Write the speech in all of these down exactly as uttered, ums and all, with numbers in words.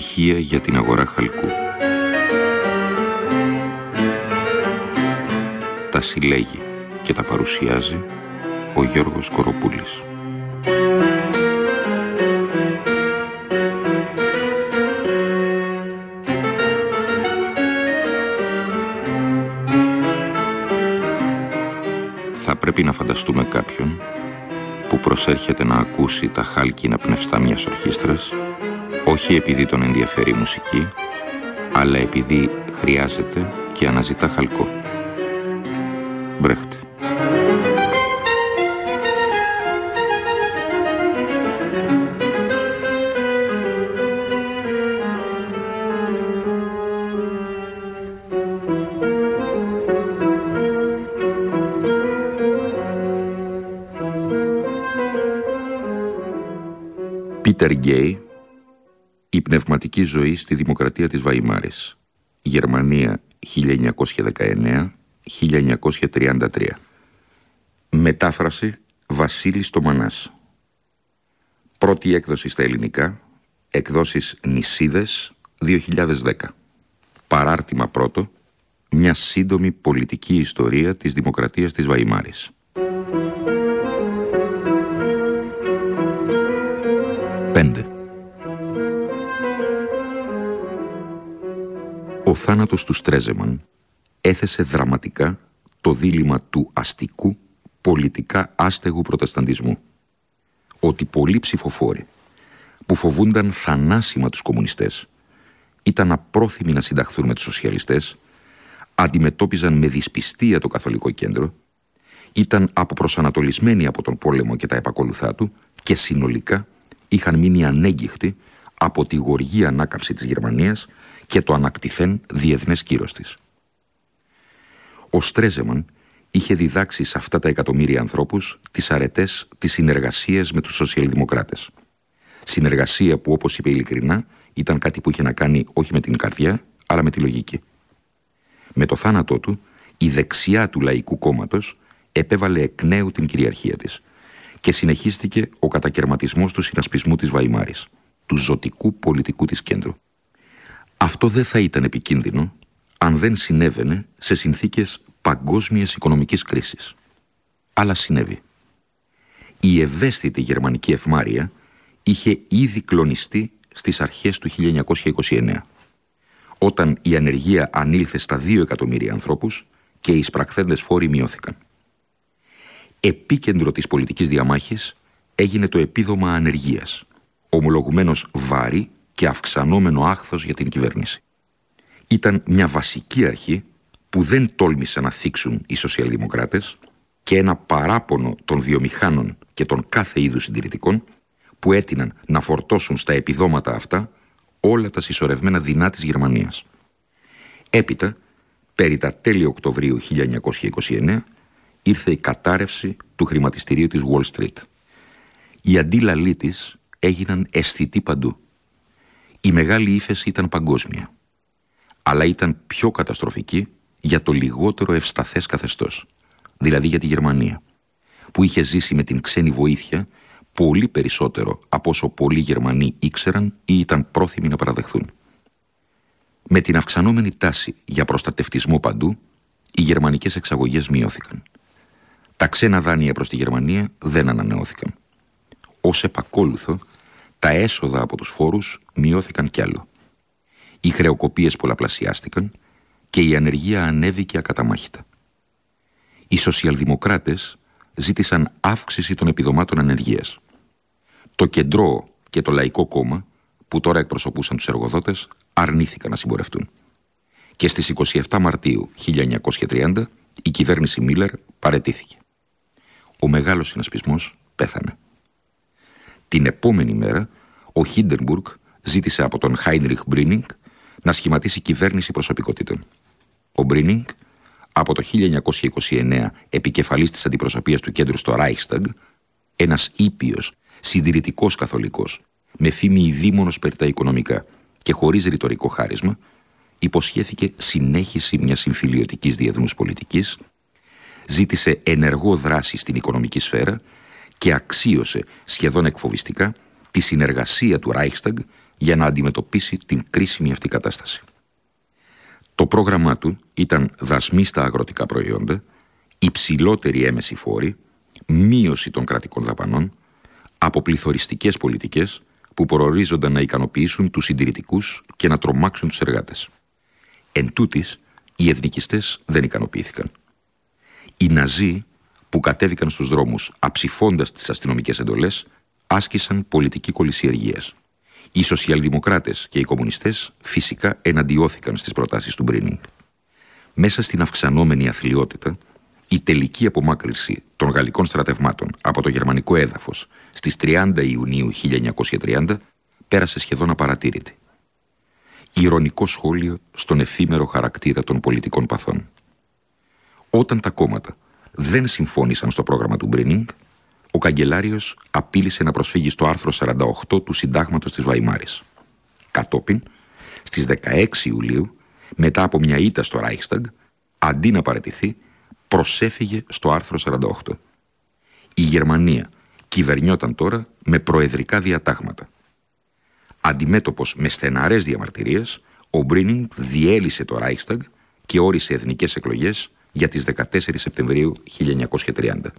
Στοιχεία για την αγορά χαλκού. Τα συλλέγει και τα παρουσιάζει ο Γιώργος Κοροπούλης. Θα πρέπει να φανταστούμε κάποιον που προσέρχεται να ακούσει τα χάλκινα πνευστά μιας ορχήστρας, όχι επειδή τον ενδιαφέρει η μουσική, αλλά επειδή χρειάζεται και αναζητά χαλκό. Μπρέχτε. Πίτερ Γκέι, η πνευματική ζωή στη Δημοκρατία της Βαϊμάρης, Γερμανία χίλια εννιακόσια δεκαεννέα με χίλια εννιακόσια τριάντα τρία. Μετάφραση Βασίλης Τομανάς. Πρώτη έκδοση στα ελληνικά, εκδόσεις Νησίδες, δύο χιλιάδες δέκα. Παράρτημα πρώτο, μια σύντομη πολιτική ιστορία της Δημοκρατίας της Βαϊμάρης. πέντε. Ο θάνατος του Στρέζεμαν έθεσε δραματικά το δίλημμα του αστικού, πολιτικά άστεγου προτεσταντισμού. Ότι πολλοί ψηφοφόροι που φοβούνταν θανάσιμα τους κομμουνιστές, ήταν απρόθυμοι να συνταχθούν με τους σοσιαλιστές, αντιμετώπιζαν με δυσπιστία το καθολικό κέντρο, ήταν αποπροσανατολισμένοι από τον πόλεμο και τα επακολουθά του και συνολικά είχαν μείνει ανέγκυχτοι από τη γοργή ανάκαμψη της Γερμανίας και το ανακτηθέν διεθνές κύρος της. Ο Στρέζεμαν είχε διδάξει σε αυτά τα εκατομμύρια ανθρώπους τις αρετές της συνεργασίας με τους σοσιαλδημοκράτες. Συνεργασία που, όπως είπε ειλικρινά, ήταν κάτι που είχε να κάνει όχι με την καρδιά, αλλά με τη λογική. Με το θάνατό του, η δεξιά του Λαϊκού Κόμματος επέβαλε εκ νέου την κυριαρχία της και συνεχίστηκε ο κατακερματισμός του συνασπισμού της Βαϊμάρης, του ζωτικού πολιτικού της κέντρου. Αυτό δεν θα ήταν επικίνδυνο αν δεν συνέβαινε σε συνθήκες παγκόσμιας οικονομικής κρίσης. Αλλά συνέβη. Η ευαίσθητη γερμανική ευμάρεια είχε ήδη κλονιστεί στις αρχές του χίλια εννιακόσια είκοσι εννέα, όταν η ανεργία ανήλθε στα δύο εκατομμύρια ανθρώπους και οι εισπραχθέντες φόροι μειώθηκαν. Επίκεντρο της πολιτικής διαμάχης έγινε το επίδομα ανεργίας, ομολογουμένως βάρη και αυξανόμενο άχθος για την κυβέρνηση. Ήταν μια βασική αρχή που δεν τόλμησαν να θίξουν οι σοσιαλδημοκράτες και ένα παράπονο των βιομηχάνων και των κάθε είδους συντηρητικών που έτειναν να φορτώσουν στα επιδόματα αυτά όλα τα συσσωρευμένα δεινά της Γερμανίας. Έπειτα, περί τα τέλη Οκτωβρίου χίλια εννιακόσια είκοσι εννέα, ήρθε η κατάρρευση του χρηματιστηρίου της Wall Street. Οι αντίλαλοι της έγιναν αισθητοί παντού. Η μεγάλη ύφεση ήταν παγκόσμια, αλλά ήταν πιο καταστροφική για το λιγότερο ευσταθές καθεστώς, δηλαδή για τη Γερμανία, που είχε ζήσει με την ξένη βοήθεια πολύ περισσότερο από όσο πολλοί Γερμανοί ήξεραν ή ήταν πρόθυμοι να παραδεχθούν. Με την αυξανόμενη τάση για προστατευτισμό παντού, οι γερμανικές εξαγωγές μειώθηκαν. Τα ξένα δάνεια προς τη Γερμανία δεν ανανεώθηκαν. Ως επακόλουθο, τα έσοδα από τους φόρους μειώθηκαν κι άλλο. Οι χρεοκοπίες πολλαπλασιάστηκαν και η ανεργία ανέβηκε ακαταμάχητα. Οι σοσιαλδημοκράτες ζήτησαν αύξηση των επιδομάτων ανεργίας. Το Κεντρό και το Λαϊκό Κόμμα, που τώρα εκπροσωπούσαν τους εργοδότες, αρνήθηκαν να συμπορευτούν. Και στις είκοσι επτά Μαρτίου χίλια εννιακόσια τριάντα η κυβέρνηση Μίλερ παραιτήθηκε. Ο μεγάλος συνασπισμός πέθανε. Την επόμενη μέρα, ο Χίντενμπουργκ ζήτησε από τον Χάινριχ Μπρίνινγκ να σχηματίσει κυβέρνηση προσωπικότητων. Ο Μπρίνινγκ, από το χίλια εννιακόσια είκοσι εννέα επικεφαλής της αντιπροσωπείας του κέντρου στο Reichstag, ένας ήπιος, συντηρητικός καθολικός, με φήμη ειδήμονος περί τα οικονομικά και χωρίς ρητορικό χάρισμα, υποσχέθηκε συνέχιση μιας συμφιλιωτικής διεθνούς πολιτικής, ζήτησε ενεργό δράση στην οικονομική σφαίρα και αξίωσε σχεδόν εκφοβιστικά τη συνεργασία του Reichstag για να αντιμετωπίσει την κρίσιμη αυτή κατάσταση. Το πρόγραμμά του ήταν δασμοί στα αγροτικά προϊόντα, υψηλότερη έμεση φόρη, μείωση των κρατικών δαπανών, αποπληθωριστικές πολιτικές που προορίζονταν να ικανοποιήσουν τους συντηρητικούς και να τρομάξουν τους εργάτες. Εν τούτης, οι εθνικιστές δεν ικανοποιήθηκαν. Οι Ναζί, που κατέβηκαν στους δρόμους αψηφώντας τις αστυνομικές εντολές, άσκησαν πολιτική κολυσιεργίας. Οι σοσιαλδημοκράτες και οι κομμουνιστές φυσικά εναντιώθηκαν στις προτάσεις του Μπρίνινγκ. Μέσα στην αυξανόμενη αθλιότητα, η τελική απομάκρυνση των γαλλικών στρατευμάτων από το γερμανικό έδαφος στις τριάντα Ιουνίου χίλια εννιακόσια τριάντα πέρασε σχεδόν απαρατήρητη. Ηρωνικό σχόλιο στον εφήμερο χαρακτήρα των πολιτικών παθών. Όταν τα κόμματα δεν συμφώνησαν στο πρόγραμμα του Μπρίνινγκ, ο καγκελάριος απείλησε να προσφύγει στο άρθρο σαράντα οκτώ του Συντάγματος της Βαϊμάρης. Κατόπιν, στις δεκαέξι Ιουλίου, μετά από μια ήττα στο Reichstag, αντί να παραιτηθεί, προσέφυγε στο άρθρο σαράντα οκτώ. Η Γερμανία κυβερνιόταν τώρα με προεδρικά διατάγματα. Αντιμέτωπος με στεναρές διαμαρτυρίες, ο Μπρίνινγκ διέλυσε το Reichstag και όρισε εθνικές εκλογές για τις δεκατέσσερις Σεπτεμβρίου χίλια εννιακόσια τριάντα.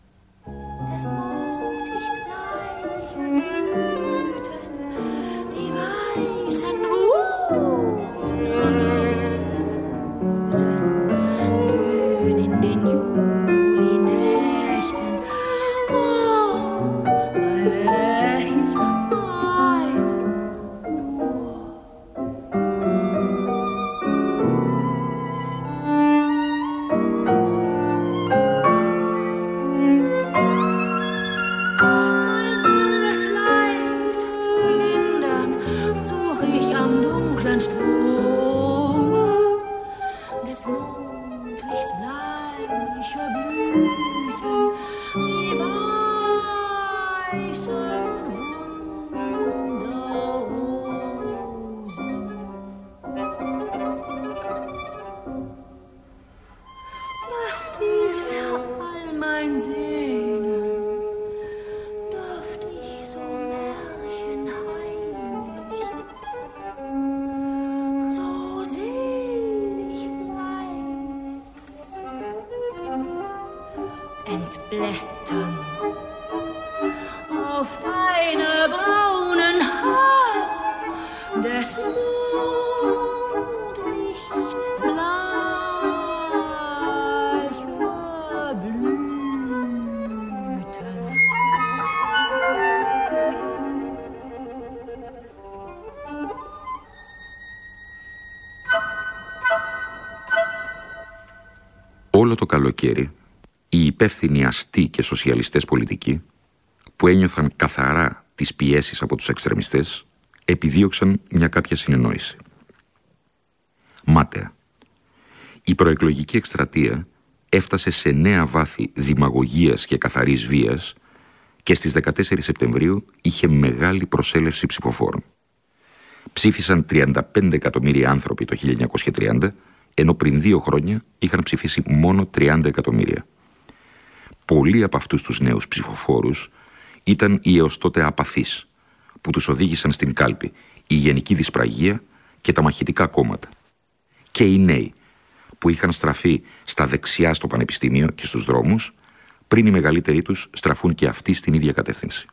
Blättern auf deine braunen Haar des Mondlichts bleiche Blüten. Όλο το καλοκαίρι, οι υπεύθυνοι αστεί και σοσιαλιστές πολιτικοί, που ένιωθαν καθαρά τις πιέσεις από τους εξτρεμιστές, επιδίωξαν μια κάποια συνεννόηση. Μάταια. Η προεκλογική εκστρατεία έφτασε σε νέα βάθη δημαγωγίας και καθαρής βίας και στις δεκατέσσερις Σεπτεμβρίου είχε μεγάλη προσέλευση ψηφοφόρων. Ψήφισαν τριάντα πέντε εκατομμύρια άνθρωποι το χίλια εννιακόσια τριάντα, ενώ πριν δύο χρόνια είχαν ψηφίσει μόνο τριάντα εκατομμύρια. Πολλοί από αυτούς τους νέους ψηφοφόρους ήταν οι έως τότε απαθείς, που τους οδήγησαν στην κάλπη η Γενική Δυσπραγία και τα μαχητικά κόμματα. Και οι νέοι, που είχαν στραφεί στα δεξιά στο πανεπιστήμιο και στους δρόμους, πριν οι μεγαλύτεροι τους στραφούν και αυτοί στην ίδια κατεύθυνση.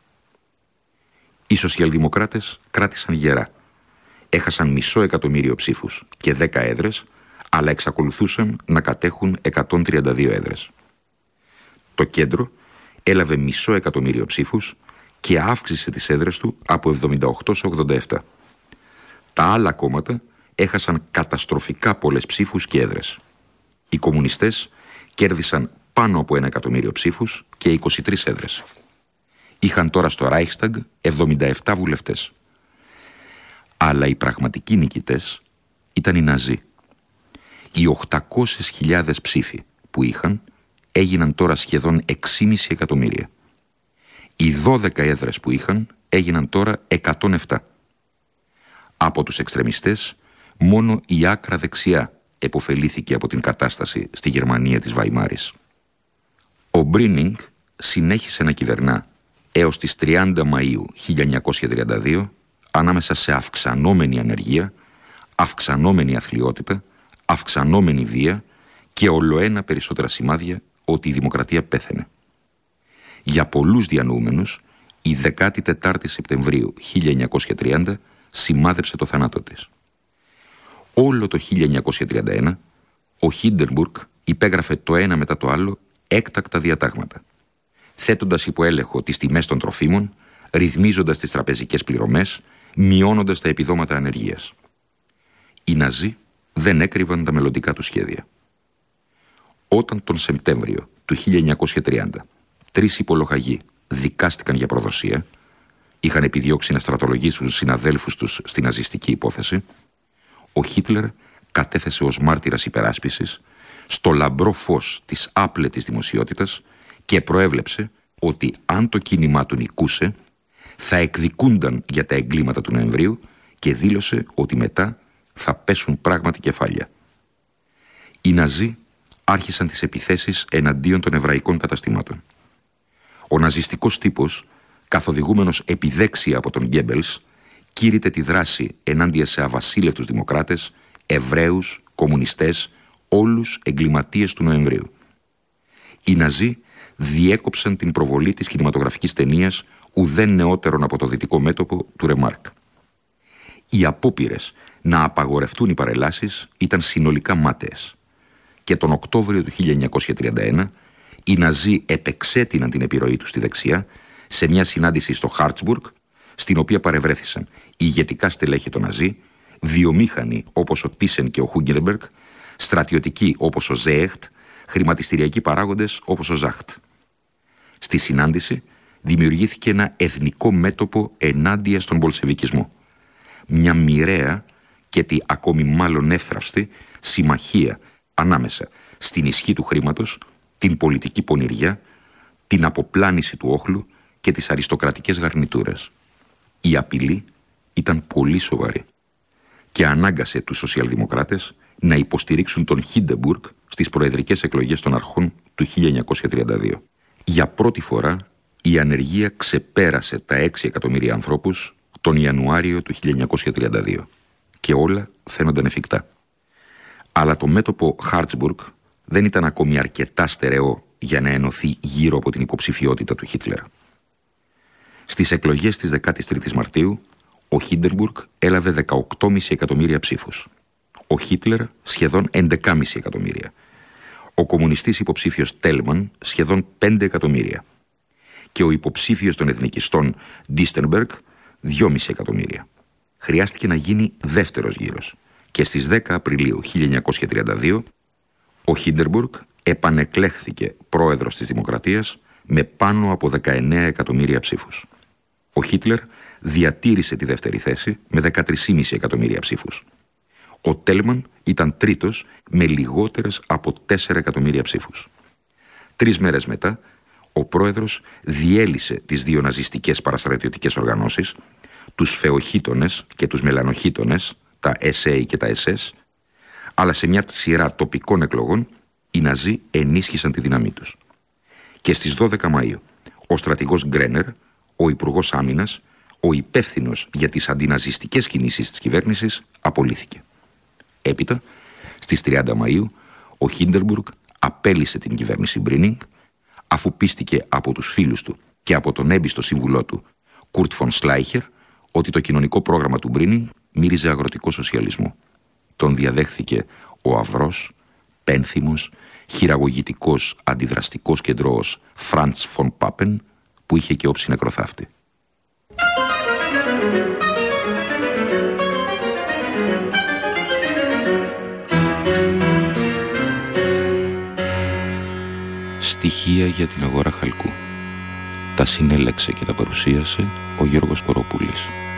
Οι σοσιαλδημοκράτες κράτησαν γερά. Έχασαν μισό εκατομμύριο ψήφους και δέκα έδρες, αλλά εξακολουθούσαν να κατέχουν εκατόν τριάντα δύο έδρες. Το κέντρο έλαβε μισό εκατομμύριο ψήφους και αύξησε τις έδρες του από εβδομήντα οκτώ σε ογδόντα επτά. Τα άλλα κόμματα έχασαν καταστροφικά πολλές ψήφους και έδρες. Οι κομμουνιστές κέρδισαν πάνω από ένα εκατομμύριο ψήφους και είκοσι τρεις έδρες. Είχαν τώρα στο Reichstag εβδομήντα επτά βουλευτές. Αλλά οι πραγματικοί νικητές ήταν οι Ναζί. Οι οκτακόσιες χιλιάδες ψήφοι που είχαν έγιναν τώρα σχεδόν έξι κόμμα πέντε εκατομμύρια. Οι δώδεκα έδρες που είχαν έγιναν τώρα εκατόν επτά. Από τους εξτρεμιστές, μόνο η άκρα δεξιά επωφελήθηκε από την κατάσταση στη Γερμανία της Βαϊμάρης. Ο Μπρίνινγκ συνέχισε να κυβερνά έως τις τριάντα Μαΐου χίλια εννιακόσια τριάντα δύο, ανάμεσα σε αυξανόμενη ανεργία, αυξανόμενη αθλιότητα, αυξανόμενη βία και ολοένα περισσότερα σημάδια ότι η δημοκρατία πέθαινε. Για πολλούς διανοούμενους, η δεκάτη τετάρτη Σεπτεμβρίου χίλια εννιακόσια τριάντα σημάδεψε το θάνατό της. Όλο το χίλια εννιακόσια τριάντα ένα, ο Χίντενμπουργκ υπέγραφε το ένα μετά το άλλο έκτακτα διατάγματα, θέτοντας υπό έλεγχο τις τιμές των τροφίμων, ρυθμίζοντας τις τραπεζικές πληρωμές, μειώνοντας τα επιδόματα ανεργίας. Οι Ναζί δεν έκρυβαν τα μελλοντικά του σχέδια. Όταν τον Σεπτέμβριο του χίλια εννιακόσια τριάντα τρεις υπολοχαγοί δικάστηκαν για προδοσία, είχαν επιδιώξει να στρατολογήσουν συναδέλφους τους στην ναζιστική υπόθεση, ο Χίτλερ κατέθεσε ως μάρτυρας υπεράσπισης στο λαμπρό φως της άπλετης δημοσιότητας και προέβλεψε ότι αν το κίνημά του νικούσε, θα εκδικούνταν για τα εγκλήματα του Νοεμβρίου και δήλωσε ότι μετά θα πέσουν πράγματι κεφάλια. Οι Ναζί άρχισαν τις επιθέσεις εναντίον των εβραϊκών καταστημάτων. Ο ναζιστικός τύπος, καθοδηγούμενος επιδέξια από τον Γκέμπελς, κήρυτε τη δράση ενάντια σε αβασίλευτους δημοκράτες, Εβραίους, κομμουνιστές, όλους εγκληματίες του Νοεμβρίου. Οι Ναζί διέκοψαν την προβολή της κινηματογραφικής ταινίας ουδέν νεότερον από το δυτικό μέτωπο του Ρεμάρκ. Οι απόπειρες να απαγορευτούν οι παρελάσεις ήταν συνολικά μάταιες και τον Οκτώβριο του χίλια εννιακόσια τριάντα ένα οι Ναζί επεξέτειναν την επιρροή τους στη δεξιά σε μια συνάντηση στο Χάρτσμπουργκ, στην οποία παρευρέθησαν ηγετικά στελέχη των Ναζί, βιομήχανοι όπως ο Τίσεν και ο Χούγκενμπεργκ, στρατιωτικοί όπως ο Ζέεχτ, χρηματιστηριακοί παράγοντες όπως ο Ζάχτ. Στη συνάντηση δημιουργήθηκε ένα εθνικό μέτωπο ενάντια στον μπολσεβικισμό. Μια μοιραία και τι ακόμη μάλλον εύθραυστη συμμαχία ανάμεσα στην ισχύ του χρήματος, την πολιτική πονηριά, την αποπλάνηση του όχλου και τις αριστοκρατικές γαρνιτούρες. Η απειλή ήταν πολύ σοβαρή και ανάγκασε τους σοσιαλδημοκράτες να υποστηρίξουν τον Χίντεμπουργκ στις προεδρικές εκλογές των αρχών του χίλια εννιακόσια τριάντα δύο. Για πρώτη φορά η ανεργία ξεπέρασε τα έξι εκατομμύρια ανθρώπους τον Ιανουάριο του χίλια εννιακόσια τριάντα δύο και όλα φαίνονταν εφικτά. Αλλά το μέτωπο Χάρτσμπουργκ δεν ήταν ακόμη αρκετά στερεό για να ενωθεί γύρω από την υποψηφιότητα του Χίτλερ. Στις εκλογές της δεκάτης τρίτης Μαρτίου, ο Χίντενμπουργκ έλαβε δεκαοκτώ κόμμα πέντε εκατομμύρια ψήφους. Ο Χίτλερ σχεδόν έντεκα κόμμα πέντε εκατομμύρια. Ο κομμουνιστής υποψήφιος Τέλμαν σχεδόν πέντε εκατομμύρια. Και ο υποψήφιος των εθνικιστών Ντίστενμπεργκ δυόμισι κόμμα πέντε εκατομμύρια. Χρειάστηκε να γίνει δεύτερος γύρος. Και στις δέκα Απριλίου χίλια εννιακόσια τριάντα δύο ο Χίντενμπουργκ επανεκλέχθηκε πρόεδρος της Δημοκρατίας με πάνω από δεκαεννέα εκατομμύρια ψήφους. Ο Χίτλερ διατήρησε τη δεύτερη θέση με δεκατρία κόμμα πέντε εκατομμύρια ψήφους. Ο Τέλμαν ήταν τρίτος με λιγότερες από τέσσερα εκατομμύρια ψήφους. Τρεις μέρες μετά, ο πρόεδρος διέλυσε τις δύο ναζιστικές παραστρατιωτικές οργανώσεις, τους φεοχίτονες και τους μελανοχίτονες, τα ες έι και τα ες ες, αλλά σε μια σειρά τοπικών εκλογών οι Ναζί ενίσχυσαν τη δύναμή τους. Και στις δώδεκα Μαΐου, ο στρατηγός Γκρένερ, ο υπουργός άμυνας, ο υπεύθυνος για τις αντιναζιστικές κινήσεις της κυβέρνησης, απολύθηκε. Έπειτα, στις τριάντα Μαΐου, ο Χίντενμπουργκ απέλυσε την κυβέρνηση Μπρίνινγκ, αφού πίστηκε από τους φίλους του και από τον έμπιστο σύμβουλό του, Κουρτ Φον Σλάιχερ, ότι το κοινωνικό πρόγραμμα του Μπρίνινγκ μύριζε αγροτικό σοσιαλισμό. Τον διαδέχθηκε ο αυρός, πένθυμος, χειραγωγητικός αντιδραστικός κεντρώος Φραντς Φον Πάπεν, που είχε και όψη νεκροθάφτη. Στοιχεία για την αγορά χαλκού. Τα συνέλεξε και τα παρουσίασε ο Γιώργος Κοροπούλης.